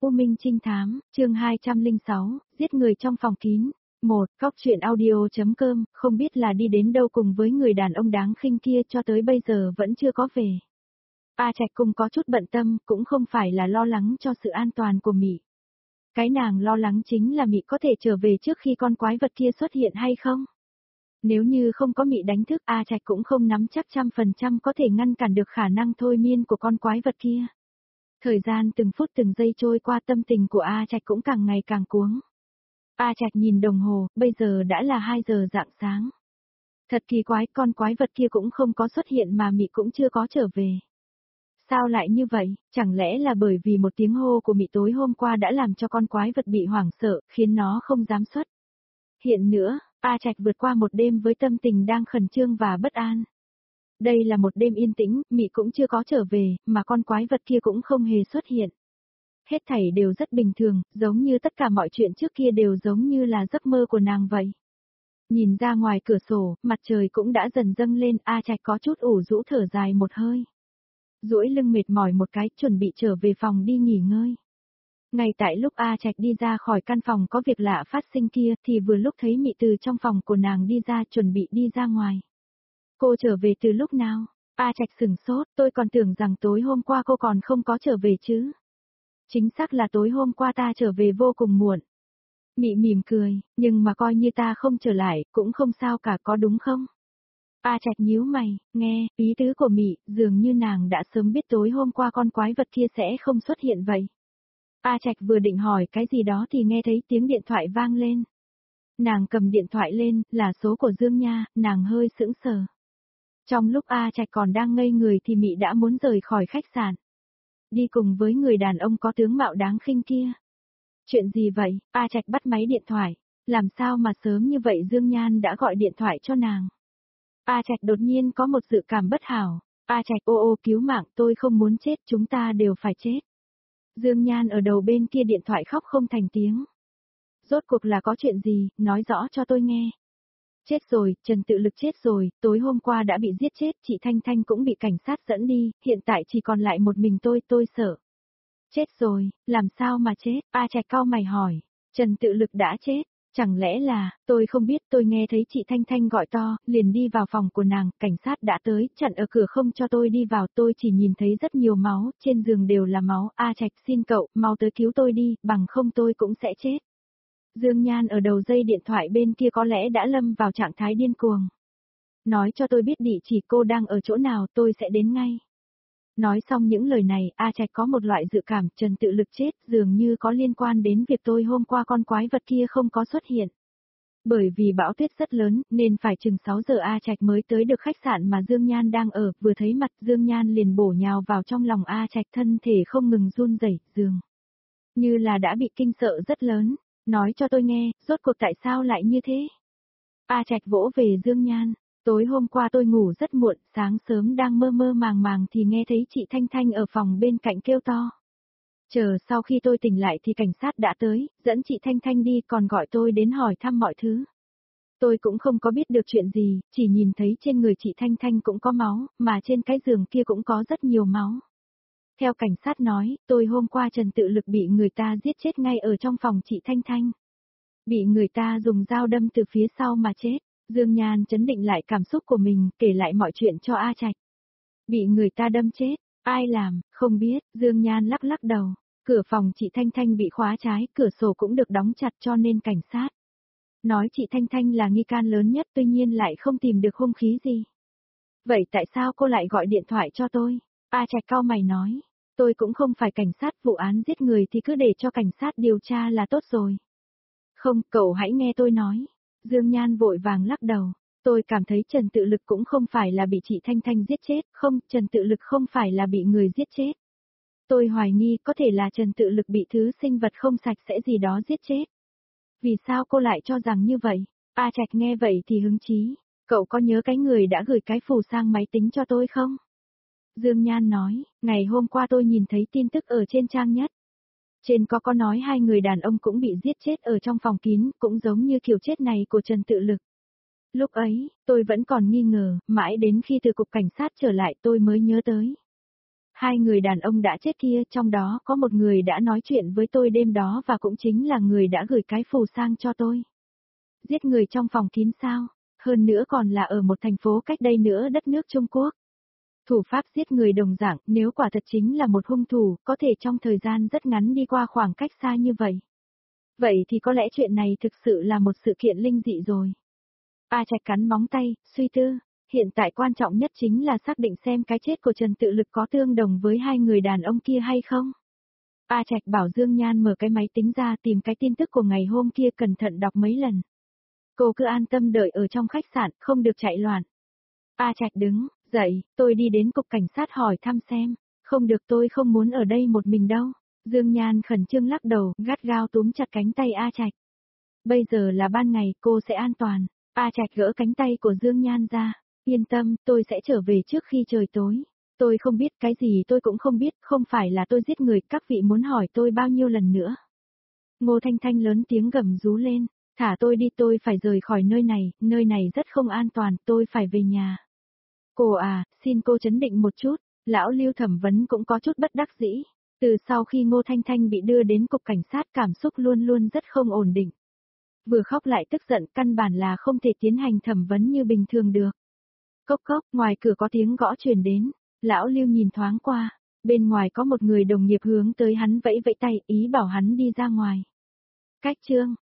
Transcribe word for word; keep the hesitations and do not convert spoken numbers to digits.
U Minh Trinh Thám, chương hai trăm lẻ sáu, giết người trong phòng kín. Một, Cóc truyện audio.com, không biết là đi đến đâu cùng với người đàn ông đáng khinh kia cho tới bây giờ vẫn chưa có về. A Trạch cùng có chút bận tâm, cũng không phải là lo lắng cho sự an toàn của Mị. Cái nàng lo lắng chính là Mị có thể trở về trước khi con quái vật kia xuất hiện hay không. Nếu như không có Mị đánh thức, A Trạch cũng không nắm chắc trăm phần trăm có thể ngăn cản được khả năng thôi miên của con quái vật kia. Thời gian từng phút từng giây trôi qua, tâm tình của A Trạch cũng càng ngày càng cuống. A Trạch nhìn đồng hồ, bây giờ đã là hai giờ rạng sáng. Thật kỳ quái, con quái vật kia cũng không có xuất hiện mà Mị cũng chưa có trở về. Sao lại như vậy, chẳng lẽ là bởi vì một tiếng hô của Mị tối hôm qua đã làm cho con quái vật bị hoảng sợ, khiến nó không dám xuất hiện nữa. A Trạch vượt qua một đêm với tâm tình đang khẩn trương và bất an. Đây là một đêm yên tĩnh, Mị cũng chưa có trở về, mà con quái vật kia cũng không hề xuất hiện. Hết thảy đều rất bình thường, giống như tất cả mọi chuyện trước kia đều giống như là giấc mơ của nàng vậy. Nhìn ra ngoài cửa sổ, mặt trời cũng đã dần dâng lên, A Trạch có chút ủ rũ thở dài một hơi. Duỗi lưng mệt mỏi một cái, chuẩn bị trở về phòng đi nghỉ ngơi. Ngay tại lúc A Trạch đi ra khỏi căn phòng có việc lạ phát sinh kia, thì vừa lúc thấy Mị từ trong phòng của nàng đi ra, chuẩn bị đi ra ngoài. Cô trở về từ lúc nào? A Trạch sửng sốt, tôi còn tưởng rằng tối hôm qua cô còn không có trở về chứ. Chính xác là tối hôm qua ta trở về vô cùng muộn. Mị mỉm cười, nhưng mà coi như ta không trở lại, cũng không sao cả, có đúng không? A Trạch nhíu mày, nghe, ý tứ của Mị, dường như nàng đã sớm biết tối hôm qua con quái vật kia sẽ không xuất hiện vậy. A Trạch vừa định hỏi cái gì đó thì nghe thấy tiếng điện thoại vang lên. Nàng cầm điện thoại lên, là số của Dương Nha, nàng hơi sững sờ. Trong lúc A Trạch còn đang ngây người thì Mị đã muốn rời khỏi khách sạn. Đi cùng với người đàn ông có tướng mạo đáng khinh kia. Chuyện gì vậy? A Trạch bắt máy điện thoại. Làm sao mà sớm như vậy Dương Nhan đã gọi điện thoại cho nàng? A Trạch đột nhiên có một dự cảm bất hảo. A Trạch, ô ô cứu mạng, tôi không muốn chết, chúng ta đều phải chết. Dương Nhan ở đầu bên kia điện thoại khóc không thành tiếng. Rốt cuộc là có chuyện gì, nói rõ cho tôi nghe. Chết rồi, Trần Tự Lực chết rồi, tối hôm qua đã bị giết chết, chị Thanh Thanh cũng bị cảnh sát dẫn đi, hiện tại chỉ còn lại một mình tôi, tôi sợ. Chết rồi, làm sao mà chết? A Trạch cau mày hỏi. Trần Tự Lực đã chết, chẳng lẽ là, tôi không biết, tôi nghe thấy chị Thanh Thanh gọi to, liền đi vào phòng của nàng, cảnh sát đã tới, chặn ở cửa không cho tôi đi vào, tôi chỉ nhìn thấy rất nhiều máu, trên giường đều là máu. A Trạch, xin cậu, mau tới cứu tôi đi, bằng không tôi cũng sẽ chết. Dương Nhan ở đầu dây điện thoại bên kia có lẽ đã lâm vào trạng thái điên cuồng. Nói cho tôi biết địa chỉ cô đang ở chỗ nào, tôi sẽ đến ngay. Nói xong những lời này, A Trạch có một loại dự cảm Trần Tự Lực chết dường như có liên quan đến việc tôi hôm qua con quái vật kia không có xuất hiện. Bởi vì bão tuyết rất lớn, nên phải chừng sáu giờ A Trạch mới tới được khách sạn mà Dương Nhan đang ở, vừa thấy mặt Dương Nhan liền bổ nhào vào trong lòng A Trạch, thân thể không ngừng run rẩy, dường như là đã bị kinh sợ rất lớn. Nói cho tôi nghe, rốt cuộc tại sao lại như thế? A Trạch vỗ về Dương Nhan. Tối hôm qua tôi ngủ rất muộn, sáng sớm đang mơ mơ màng màng thì nghe thấy chị Thanh Thanh ở phòng bên cạnh kêu to. Chờ sau khi tôi tỉnh lại thì cảnh sát đã tới, dẫn chị Thanh Thanh đi, còn gọi tôi đến hỏi thăm mọi thứ. Tôi cũng không có biết được chuyện gì, chỉ nhìn thấy trên người chị Thanh Thanh cũng có máu, mà trên cái giường kia cũng có rất nhiều máu. Theo cảnh sát nói, tôi hôm qua Trần Tự Lực bị người ta giết chết ngay ở trong phòng chị Thanh Thanh. Bị người ta dùng dao đâm từ phía sau mà chết. Dương Nhan trấn định lại cảm xúc của mình, kể lại mọi chuyện cho A Trạch. Bị người ta đâm chết, ai làm, không biết, Dương Nhan lắc lắc đầu. Cửa phòng chị Thanh Thanh bị khóa trái, cửa sổ cũng được đóng chặt cho nên cảnh sát nói chị Thanh Thanh là nghi can lớn nhất, tuy nhiên lại không tìm được hung khí gì. Vậy tại sao cô lại gọi điện thoại cho tôi? A Trạch cau mày nói. Tôi cũng không phải cảnh sát, vụ án giết người thì cứ để cho cảnh sát điều tra là tốt rồi. Không, cậu hãy nghe tôi nói. Dương Nhan vội vàng lắc đầu. Tôi cảm thấy Trần Tự Lực cũng không phải là bị chị Thanh Thanh giết chết, không, Trần Tự Lực không phải là bị người giết chết. Tôi hoài nghi có thể là Trần Tự Lực bị thứ sinh vật không sạch sẽ gì đó giết chết. Vì sao cô lại cho rằng như vậy? A Trạch nghe vậy thì hứng chí. Cậu có nhớ cái người đã gửi cái phù sang máy tính cho tôi không? Dương Nhan nói, ngày hôm qua tôi nhìn thấy tin tức ở trên trang nhất. Trên có có nói hai người đàn ông cũng bị giết chết ở trong phòng kín, cũng giống như kiểu chết này của Trần Tự Lực. Lúc ấy, tôi vẫn còn nghi ngờ, mãi đến khi từ cục cảnh sát trở lại tôi mới nhớ tới. Hai người đàn ông đã chết kia, trong đó có một người đã nói chuyện với tôi đêm đó và cũng chính là người đã gửi cái phù sang cho tôi. Giết người trong phòng kín sao? Hơn nữa còn là ở một thành phố cách đây nữa đất nước Trung Quốc. Thủ pháp giết người đồng dạng, nếu quả thật chính là một hung thủ, có thể trong thời gian rất ngắn đi qua khoảng cách xa như vậy. Vậy thì có lẽ chuyện này thực sự là một sự kiện linh dị rồi. A Trạch cắn móng tay, suy tư, hiện tại quan trọng nhất chính là xác định xem cái chết của Trần Tự Lực có tương đồng với hai người đàn ông kia hay không. A Trạch bảo Dương Nhan mở cái máy tính ra tìm cái tin tức của ngày hôm kia cẩn thận đọc mấy lần. Cô cứ an tâm đợi ở trong khách sạn, không được chạy loạn. A Trạch đứng dậy, tôi đi đến cục cảnh sát hỏi thăm xem. Không được, tôi không muốn ở đây một mình đâu. Dương Nhan khẩn trương lắc đầu, gắt gao túm chặt cánh tay A Trạch. Bây giờ là ban ngày, cô sẽ an toàn. A Trạch gỡ cánh tay của Dương Nhan ra. Yên tâm, tôi sẽ trở về trước khi trời tối. Tôi không biết, cái gì tôi cũng không biết, không phải là tôi giết người, các vị muốn hỏi tôi bao nhiêu lần nữa. Ngô Thanh Thanh lớn tiếng gầm rú lên. Thả tôi đi, tôi phải rời khỏi nơi này, nơi này rất không an toàn, tôi phải về nhà. Cô à, xin cô trấn định một chút, lão Lưu thẩm vấn cũng có chút bất đắc dĩ. Từ sau khi Ngô Thanh Thanh bị đưa đến cục cảnh sát cảm xúc luôn luôn rất không ổn định. Vừa khóc lại tức giận, căn bản là không thể tiến hành thẩm vấn như bình thường được. Cốc cốc, ngoài cửa có tiếng gõ truyền đến, lão Lưu nhìn thoáng qua, bên ngoài có một người đồng nghiệp hướng tới hắn vẫy vẫy tay, ý bảo hắn đi ra ngoài. Cách chương